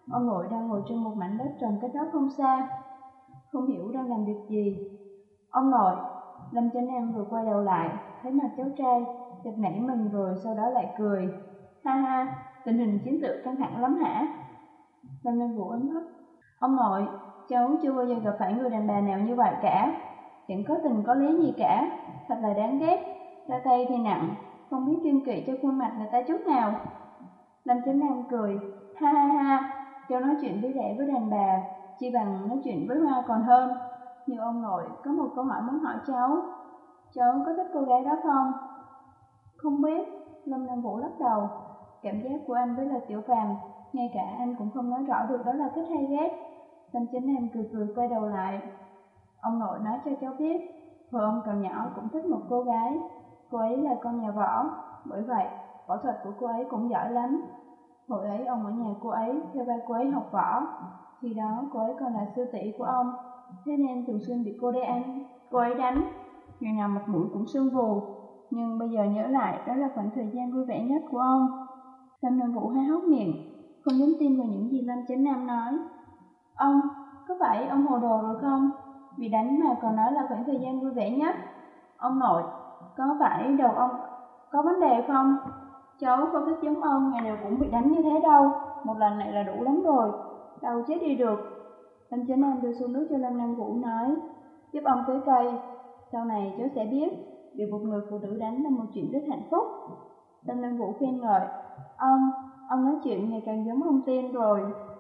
Ông nội đang ngồi trên một mảnh đất trồng cách đó không xa, không hiểu đang làm việc gì. Ông nội, Lâm Chánh Em vừa quay đầu lại, thấy mặt cháu trai, giật nảy mình rồi sau đó lại cười. Ha ha, tình hình chiến sự căng thẳng lắm hả? Lâm Nam Vũ ấm ức. Ông nội, cháu chưa bao giờ gặp phải người đàn bà nào như vậy cả. Chẳng có tình có lý gì cả, thật là đáng ghét. Ra tay thì nặng, không biết kiêng kỵ cho khuôn mặt người ta chút nào. Lâm Chánh Nam cười. Ha ha ha, cháu nói chuyện với rẻ với đàn bà, chi bằng nói chuyện với hoa còn hơn. Nhưng ông nội có một câu hỏi muốn hỏi cháu. Cháu có thích cô gái đó không? Không biết, Lâm Nam Vũ lắc đầu. Cảm giác của anh với là Tiểu Phàm, ngay cả anh cũng không nói rõ được đó là thích hay ghét. Lâm Chánh Em cười cười quay đầu lại. Ông nội nói cho cháu biết, hồi ông còn nhỏ cũng thích một cô gái. Cô ấy là con nhà võ, bởi vậy võ thuật của cô ấy cũng giỏi lắm. Hồi ấy ông ở nhà cô ấy, theo ba cô ấy học võ. Khi đó cô ấy còn là sư tỷ của ông, thế nên thường xuyên bị cô ấy ăn, cô ấy đánh. Ngày nào mặt mũi cũng sưng vù. Nhưng bây giờ nhớ lại, đó là khoảng thời gian vui vẻ nhất của ông. Lâm Nam Vũ há hốc miệng, không dám tin vào những gì Lâm Chánh Nam nói. Ông, có phải ông hồ đồ rồi không? Vì đánh mà còn nói là khoảng thời gian vui vẻ nhất. Ông nội, có phải đầu ông có vấn đề không? Cháu không thích giống ông, ngày nào cũng bị đánh như thế đâu. Một lần này là đủ lắm rồi, đau chết đi được. Lâm Chánh Nam đưa xô nước cho Lâm Nam Vũ nói, giúp ông tưới cây. Sau này cháu sẽ biết, bị một người phụ nữ đánh là một chuyện rất hạnh phúc. Lâm Nam Vũ khen ngợi, ông, ông nói chuyện ngày càng giống ông Tiên rồi.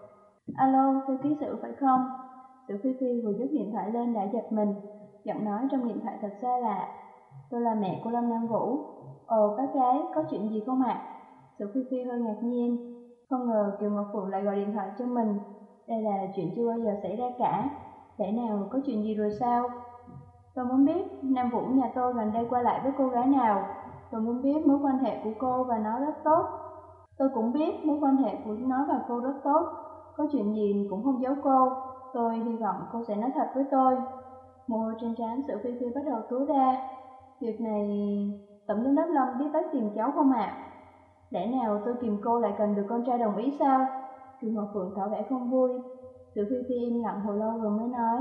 Alo, thư ký sự phải không? Tiểu Phi Phi vừa nhấc điện thoại lên đã giật mình, giọng nói trong điện thoại thật xa lạ. Tôi là mẹ của Lâm Nam Vũ. Ồ, bác gái, có chuyện gì không ạ? Tiểu Phi Phi hơi ngạc nhiên, không ngờ Kiều Ngọc Phượng lại gọi điện thoại cho mình. Đây là chuyện chưa bao giờ xảy ra cả. Lẽ nào có chuyện gì rồi sao? Tôi muốn biết Nam Vũ nhà tôi gần đây qua lại với cô gái nào. Tôi muốn biết mối quan hệ của cô và nó rất tốt. Tôi cũng biết mối quan hệ của nó và cô rất tốt. Có chuyện gì cũng không giấu cô. Tôi hy vọng cô sẽ nói thật với tôi. Mồ hôi trên trán Sự Phi Phi bắt đầu túa ra. Việc này Tổng giám đốc Lâm biết tới tìm cháu không ạ? À? Lẽ nào tôi kìm cô lại cần được con trai đồng ý sao? Kiều Ngọc Phượng tỏ vẻ không vui. Sự Phi Phi im lặng hồi lâu rồi mới nói,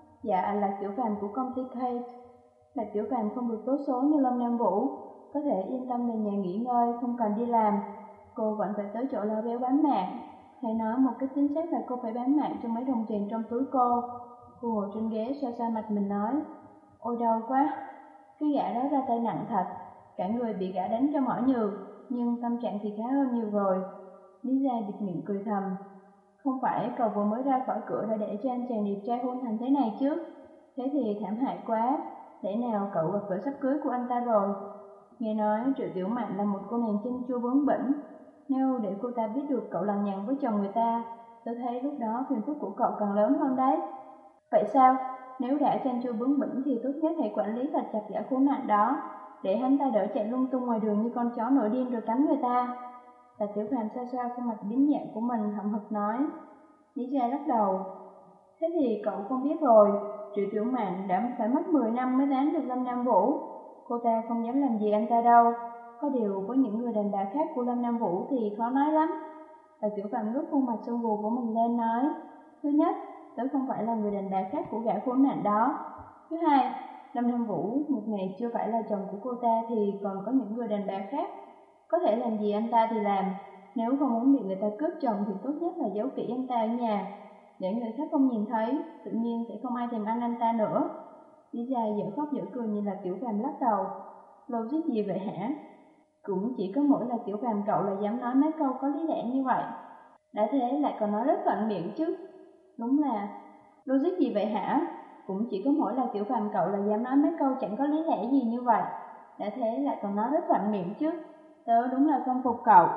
dạ là Tiểu Phàm của công ty Kate. Là Tiểu Phàm không được tốt số như Lâm Nam Vũ, có thể yên tâm về nhà nghỉ ngơi, không cần đi làm. Cô vẫn phải tới chỗ lao béo bán mạng. Hãy nói một cách chính xác là cô phải bán mạng cho mấy đồng tiền trong túi cô. Cô ngồi trên ghế xoa xoa mặt mình nói, ôi đau quá. Cái gã đó ra tay nặng thật, cả người bị gã đánh cho mỏi nhừ, nhưng tâm trạng thì khá hơn nhiều rồi. Lý Gia bịt miệng cười thầm, không phải cậu vừa mới ra khỏi cửa đã để cho anh chàng đẹp trai hôn thành thế này chứ? Thế thì thảm hại quá, lẽ nào cậu gặp vợ sắp cưới của anh ta rồi? Nghe nói Triệu Tiểu Mạnh là một cô nàng chinh chua bướng bỉnh, nếu để cô ta biết được cậu lằng nhằng với chồng người ta, tôi thấy lúc đó phiền phức của cậu càng lớn hơn đấy. Vậy sao? Nếu đã chanh chua bướng bỉnh thì tốt nhất hãy quản lý thật chặt gã khốn nạn đó, để hắn ta đỡ chạy lung tung ngoài đường như con chó nổi điên rồi cắn người ta. Tạ Tiểu Phàm xoa xoa khuôn mặt biến dạng của mình hậm hực nói. Lý Gia lắc đầu. Thế thì cậu không biết rồi, Triệu Tiểu Mạnh đã phải mất mười năm mới đánh được Lâm Nam Vũ. Cô ta không dám làm gì anh ta đâu. Có điều với những người đàn bà khác của Lâm Nam Vũ thì khó nói lắm. Tạ Tiểu Phàm ngước khuôn mặt sưng vù của mình lên nói. Thứ nhất, tớ không phải là người đàn bà khác của gã khốn nạn đó. Thứ hai, Lâm Nam Vũ một ngày chưa phải là chồng của cô ta thì còn có những người đàn bà khác. Có thể làm gì anh ta thì làm. Nếu không muốn bị người ta cướp chồng thì tốt nhất là giấu kỹ anh ta ở nhà, để người khác không nhìn thấy, tự nhiên sẽ không ai thèm ăn anh ta nữa. Lý Gia dở khóc dở cười nhìn là Tiểu Phàm lắc đầu. Logic gì vậy hả? Cũng chỉ có mỗi là Tiểu Phàm cậu là dám nói mấy câu có lý lẽ như vậy. Đã thế lại còn nói rất thuận miệng chứ. Đúng là logic gì vậy hả? Cũng chỉ có mỗi là Tiểu Phàm cậu là dám nói mấy câu chẳng có lý lẽ gì như vậy. Đã thế lại còn nói rất thuận miệng chứ. Tớ đúng là không phục cậu.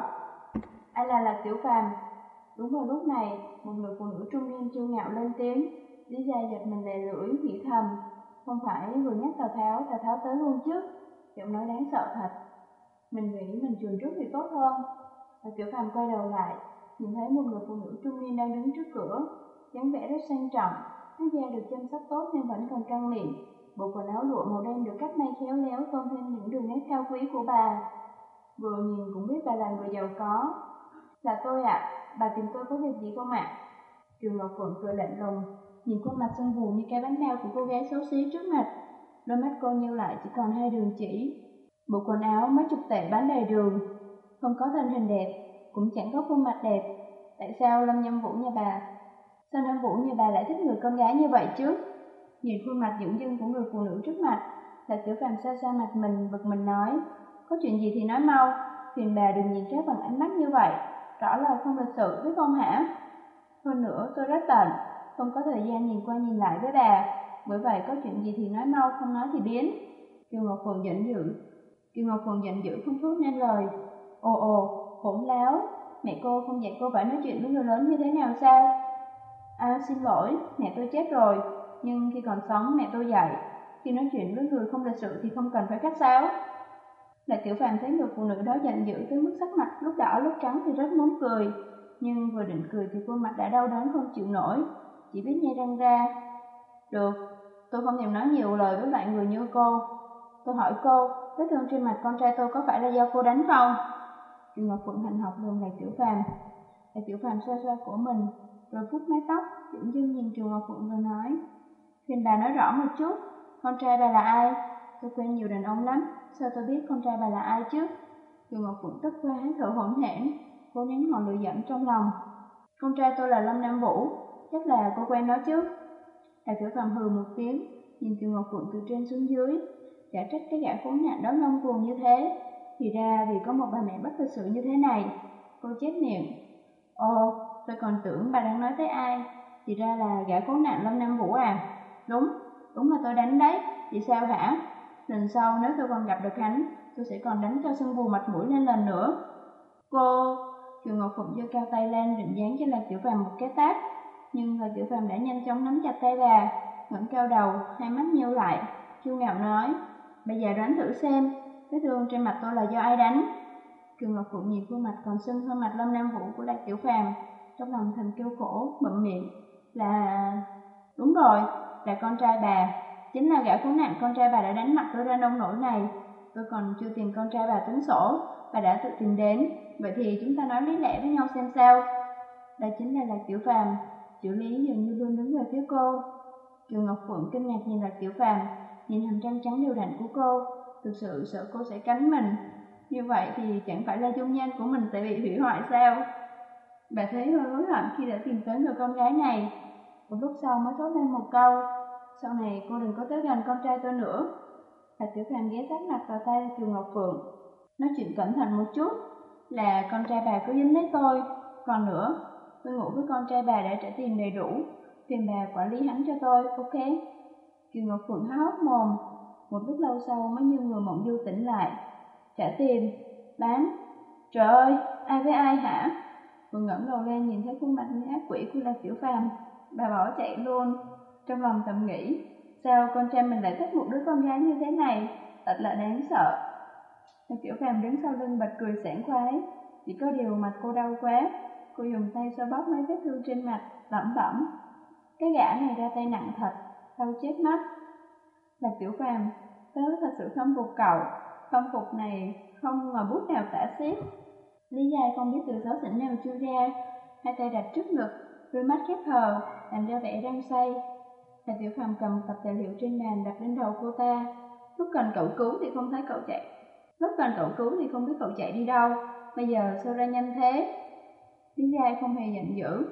Ai là Lạc Tiểu Phàm? Đúng vào lúc này, một người phụ nữ trung niên kiêu ngạo lên tiếng. Lý Gia giật mình lè lưỡi, nghĩ thầm, không phải vừa nhắc Tào Tháo, Tào Tháo tới luôn chứ? Giọng nói đáng sợ thật. Mình nghĩ mình chuồn trước thì tốt hơn. Lạc Tiểu Phàm quay đầu lại, nhìn thấy một người phụ nữ trung niên đang đứng trước cửa, dáng vẻ rất sang trọng, nước da được chăm sóc tốt nhưng vẫn còn căng mịn. Bộ quần áo lụa màu đen được cắt may khéo léo tôn thêm những đường nét cao quý của bà. Vừa nhìn cũng biết bà là người giàu có. Là tôi ạ, à, bà tìm tôi có việc gì không ạ? Kiều Ngọc Phượng cười lạnh lùng, nhìn khuôn mặt sưng vù như cái bánh bao của cô gái xấu xí trước mặt. Đôi mắt cô nheo lại chỉ còn hai đường chỉ. Bộ quần áo mấy chục tệ bán đầy đường, không có thân hình đẹp, cũng chẳng có khuôn mặt đẹp. Tại sao Lâm Nhâm Vũ nhà bà, sao Nam Vũ nhà bà lại thích người con gái như vậy chứ? Nhìn khuôn mặt dửng dưng của người phụ nữ trước mặt, Lạc Tiểu Phàm xa xa mặt mình bực mình nói, có chuyện gì thì nói mau, phiền bà đừng nhìn Trác bằng ánh mắt như vậy, rõ là không lịch sự biết không hả? Hơn nữa tôi rất bận, không có thời gian nhìn qua nhìn lại với bà, bởi vậy có chuyện gì thì nói mau, không nói thì biến. Kiều Ngọc Phượng giận dữ, Kiều Ngọc Phượng giận dữ không thốt nên lời. Ồ ồ, hỗn láo, mẹ cô không dạy cô phải nói chuyện với người lớn như thế nào sao? À xin lỗi, mẹ tôi chết rồi, nhưng khi còn sống mẹ tôi dạy, khi nói chuyện với người không lịch sự thì không cần phải khách sáo. Lạc Tiểu Phàm thấy người phụ nữ đó giận dữ tới mức sắc mặt lúc đỏ lúc trắng thì rất muốn cười, nhưng vừa định cười thì khuôn mặt đã đau đớn không chịu nổi, chỉ biết nhai răng ra. Được, tôi không thèm nói nhiều lời với loại người như cô. Tôi hỏi cô, vết thương trên mặt con trai tôi có phải là do cô đánh không? Kiều Ngọc Phượng hành học lườm Lạc Tiểu Phàm. Lạc Tiểu Phàm xoa xoa cổ mình, rồi vuốt mái tóc, dửng dưng nhìn Kiều Ngọc Phượng rồi nói, phiền bà nói rõ một chút, con trai bà là ai? Tôi quen nhiều đàn ông lắm, sao tôi biết con trai bà là ai chứ? Kiều Ngọc Phượng tức quá thở hổn hển, cố nén ngọn lửa giận trong lòng. Con trai tôi là Lâm Nam Vũ, chắc là cô quen nó chứ? Lạc Tiểu Phàm hừ một tiếng, nhìn Kiều Ngọc Phượng từ trên xuống dưới, chả trách cái gã khốn nạn đó ngông cuồng như thế. Thì ra vì có một bà mẹ bất lịch sự như thế này. Cô chép miệng. Ồ, tôi còn tưởng bà đang nói tới ai. Thì ra là gã khốn nạn Lâm Nam Vũ à? Đúng, đúng là tôi đánh đấy. Vì sao hả? Lần sau nếu tôi còn gặp được hắn, tôi sẽ còn đánh cho sưng vù mặt mũi lên lần nữa. Cô... Kiều Ngọc Phụng giơ cao tay lên định giáng cho Lạc Tiểu Phàm một cái tát, nhưng Lạc Tiểu Phàm đã nhanh chóng nắm chặt tay bà, ngẩng cao đầu, hai mắt nheo lại, kiêu ngạo nói: "Bây giờ đoán thử xem, vết thương trên mặt tôi là do ai đánh?" Kiều Ngọc Phụng nhìn khuôn mặt còn sưng hơn mặt Lâm Nam Vũ của Lạc Tiểu Phàm, trong lòng thầm kêu khổ, bậm miệng: "Là... đúng rồi, là con trai bà, chính là gã khốn nạn con trai bà đã đánh mặt tôi ra nông nổi này. Tôi còn chưa tìm con trai bà tính sổ, bà đã tự tìm đến, vậy thì chúng ta nói lý lẽ với nhau xem sao." Đây chính là Lạc Tiểu Phàm, chữ Lý dường như luôn đứng về phía cô. Kiều Ngọc Phượng kinh ngạc nhìn Lạc Tiểu Phàm, nhìn hàm răng trắng đều đặn của cô, thực sự sợ cô sẽ cắn mình. Như vậy thì chẳng phải là dung nhan của mình sẽ bị hủy hoại sao? Bà thấy hơi hối hận khi đã tìm tới người con gái này. Một lúc sau mới thốt lên một câu: "Sau này cô đừng có tới gần con trai tôi nữa." Lạc Tiểu Phàm ghé sát mặt vào tay Kiều Ngọc Phượng, nói chuyện cẩn thận một chút, là con trai bà cứ dính lấy tôi. Còn nữa, tôi ngủ với con trai bà đã trả tiền đầy đủ, phiền bà quản lý hắn cho tôi, ok? Kiều Ngọc Phượng há hốc mồm, một lúc lâu sau mới như người mộng du tỉnh lại. Trả tiền? Bán? Trời ơi, ai với ai hả? Vừa ngẩng đầu lên nhìn thấy khuôn mặt như ác quỷ của Lạc Tiểu Phàm, bà bỏ chạy luôn. Trong lòng thầm nghĩ, sao con trai mình lại thích một đứa con gái như thế này, thật là đáng sợ. Lạc Tiểu Phàm đứng sau lưng bật cười sảng khoái, chỉ có điều mặt cô đau quá. Cô dùng tay xoa bóp mấy vết thương trên mặt, lẩm bẩm: cái gã này ra tay nặng thật, đau chết mất. Lạc Tiểu Phàm, tớ thật sự khâm phục cậu, khâm phục này không ngòi bút nào tả xiết. Lý Giai không biết từ xấu xỉnh nào chui ra, hai tay đặt trước ngực, đôi mắt khép hờ, làm ra vẻ đang say. Lạc Tiểu Phàm cầm tập tài liệu trên bàn đập lên đầu cô ta. Lúc cần cậu cứu thì không thấy cậu chạy, lúc cần cậu cứu thì không biết cậu chạy đi đâu, bây giờ sao ra nhanh thế? Lý Giai không hề giận dữ,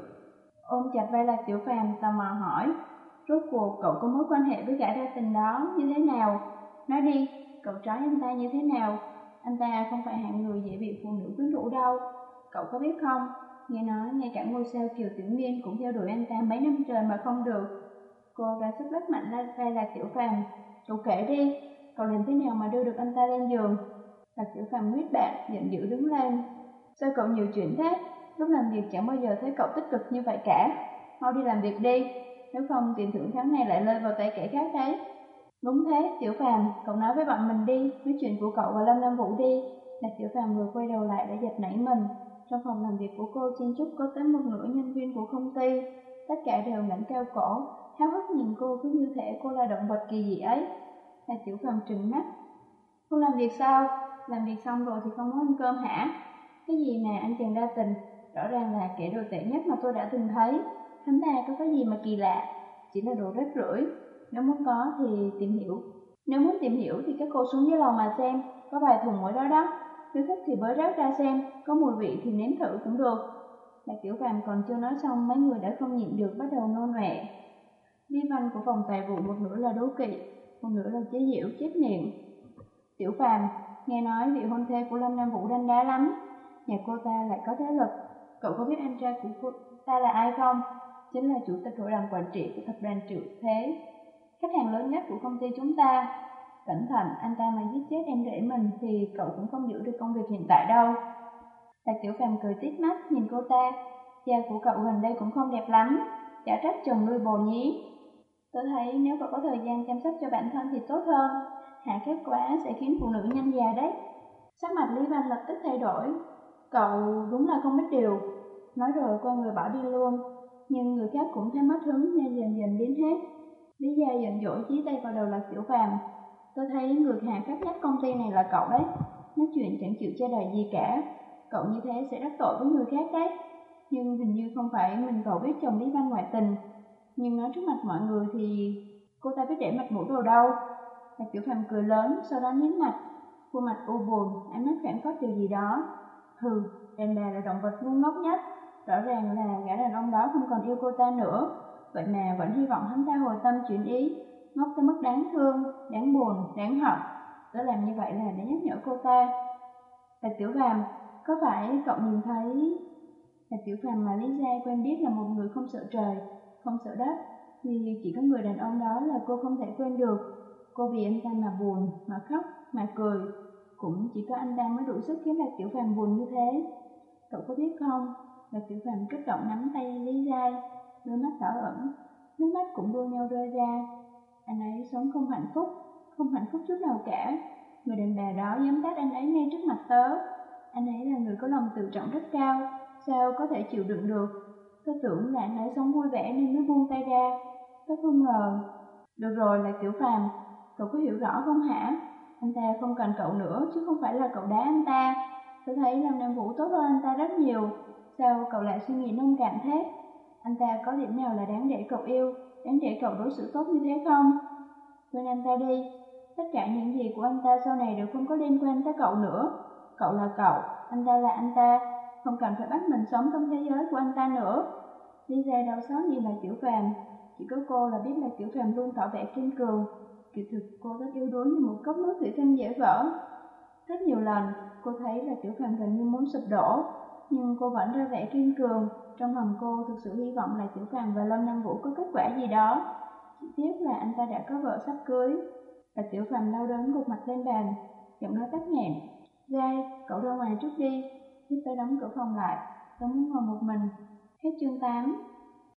ôm chặt vai Lạc Tiểu Phàm tò mò hỏi: rốt cuộc cậu có mối quan hệ với gã đa tình đó như thế nào? Nói đi, cậu trói anh ta như thế nào? Anh ta không phải hạng người dễ bị phụ nữ quyến rũ đâu, cậu có biết không? Nghe nói ngay cả ngôi sao Kiều Tiểu Miên cũng theo đuổi anh ta mấy năm trời mà không được. Cô ra sức lắc mạnh lên vai Lạc Tiểu Phàm. Cậu kể đi, cậu làm thế nào mà đưa được anh ta lên giường? Lạc Tiểu Phàm nguyết bạn, giận dữ đứng lên. Sao cậu nhiều chuyện thế? Lúc làm việc chẳng bao giờ thấy cậu tích cực như vậy cả. Mau đi làm việc đi, nếu không tiền thưởng tháng này lại rơi vào tay kẻ khác đấy. Đúng thế, Tiểu Phàm, cậu nói với bọn mình đi, nói chuyện của cậu và Lâm Nam Vũ đi. Lạc Tiểu Phàm vừa quay đầu lại đã giật nảy mình. Trong phòng làm việc của cô chen chúc có tới một nửa nhân viên của công ty, tất cả đều ngẩng cao cổ, háo hức nhìn cô cứ như thể cô là động vật kỳ dị ấy. Lạc Tiểu Phàm trừng mắt. Không làm việc sao? Làm việc xong rồi thì không muốn ăn cơm hả? Cái gì mà anh chàng đa tình, rõ ràng là kẻ đồ tệ nhất mà tôi đã từng thấy. Hắn ta có cái gì mà kỳ lạ, chỉ là đồ rác rưởi. Nếu muốn có thì tìm hiểu. Nếu muốn tìm hiểu thì các cô xuống dưới lầu mà xem, có vài thùng ở đó đó. Nếu thích thì bới rác ra xem, có mùi vị thì nếm thử cũng được. Lạc Tiểu Phàm còn chưa nói xong, mấy người đã không nhịn được bắt đầu nôn ọe. Lý Văn của phòng tài vụ một nửa là đố kỵ, một nửa là chế giễu chép miệng. Tiểu Phàm, nghe nói vị hôn thê của Lâm Nam Vũ đanh đá lắm. Nhà cô ta lại có thế lực. Cậu có biết anh trai của cô ta là ai không? Chính là chủ tịch hội đồng quản trị của tập đoàn Triệu Thế, khách hàng lớn nhất của công ty chúng ta. Cẩn thận, anh ta mà giết chết em rể mình thì cậu cũng không giữ được công việc hiện tại đâu. Lạc Tiểu Phàm cười tít mắt nhìn cô ta. Cha của cậu gần đây cũng không đẹp lắm, chả trách chồng nuôi bồ nhí. Tôi thấy nếu cậu có thời gian chăm sóc cho bản thân thì tốt hơn, hạ khắc quá sẽ khiến phụ nữ nhanh già đấy. Sắc mặt Lý Văn lập tức thay đổi. Cậu đúng là không biết điều. Nói rồi quay người bỏ đi luôn, nhưng người khác cũng thấy mất hứng nên dần dần biến hết. Lý Gia giận dỗi chí tay vào đầu Lạc Tiểu Phàm. Tôi thấy người hà khắc nhất công ty này là cậu đấy. Nói chuyện chẳng chịu che đậy gì cả. Cậu như thế sẽ đắc tội với người khác đấy. Nhưng hình như không phải mình cậu biết chồng Lý Văn ngoại tình. Nhưng nói trước mặt mọi người thì cô ta biết để mặt mũi đồ đâu. Lạc Tiểu Phàm cười lớn, sau đó nhếch mặt, khuôn mặt u buồn, ánh mắt phảng phất điều gì đó. Hừ, đàn bà là động vật ngu ngốc nhất. Rõ ràng là gã đàn ông đó không còn yêu cô ta nữa, vậy mà vẫn hy vọng hắn ta hồi tâm chuyển ý. Ngốc tới mức đáng thương, đáng buồn, đáng hận. Tớ làm như vậy là để nhắc nhở cô ta. Lạc Tiểu Phàm, có phải cậu nhìn thấy... Lạc Tiểu Phàm mà Lý Gia quen biết là một người không sợ trời, không sợ đất, vì chỉ có người đàn ông đó là cô không thể quên được. Cô vì anh ta mà buồn, mà khóc, mà cười. Cũng chỉ có anh ta mới đủ sức khiến Lạc Tiểu Phàm buồn như thế. Cậu có biết không, Lạc Tiểu Phàm kích động nắm tay Lý Gia, đôi mắt đỏ ửng, nước mắt cũng đua nhau rơi ra. Anh ấy sống không hạnh phúc, không hạnh phúc chút nào cả. Người đàn bà đó dám tát anh ấy ngay trước mặt tớ. Anh ấy là người có lòng tự trọng rất cao, sao có thể chịu đựng được. Tôi tưởng là anh ấy sống vui vẻ nên mới buông tay ra. Tôi không ngờ. Được rồi Lạc Tiểu Phàm, cậu có hiểu rõ không hả? Anh ta không cần cậu nữa, chứ không phải là cậu đá anh ta. Tôi thấy Lâm Nam Vũ tốt hơn anh ta rất nhiều. Sao cậu lại suy nghĩ nông cạn thế? Anh ta có điểm nào là đáng để cậu yêu, đáng để cậu đối xử tốt như thế không? Quên anh ta đi. Tất cả những gì của anh ta sau này đều không có liên quan tới cậu nữa. Cậu là cậu, anh ta là anh ta. Không cần phải bắt mình sống trong thế giới của anh ta nữa. Lý Gia đau xót nhìn Lạc Tiểu Phàm. Chỉ có cô là biết Lạc Tiểu Phàm luôn tỏ vẻ kiên cường. Kỳ thực cô rất yếu đuối như một cốc nước thủy tinh dễ vỡ. Rất nhiều lần cô thấy Lạc Tiểu Phàm gần như muốn sụp đổ, nhưng cô vẫn ra vẻ kiên cường. Trong lòng cô thực sự hy vọng Lạc Tiểu Phàm và Lâm Nam Vũ có kết quả gì đó. Chỉ tiếc là anh ta đã có vợ sắp cưới. Lạc Tiểu Phàm đau đớn gục mặt lên bàn, giọng nói tắc nghẹn. Giai, cậu ra ngoài trước đi, giúp tôi đóng cửa phòng lại, tôi muốn ngồi một mình. Hết chương tám.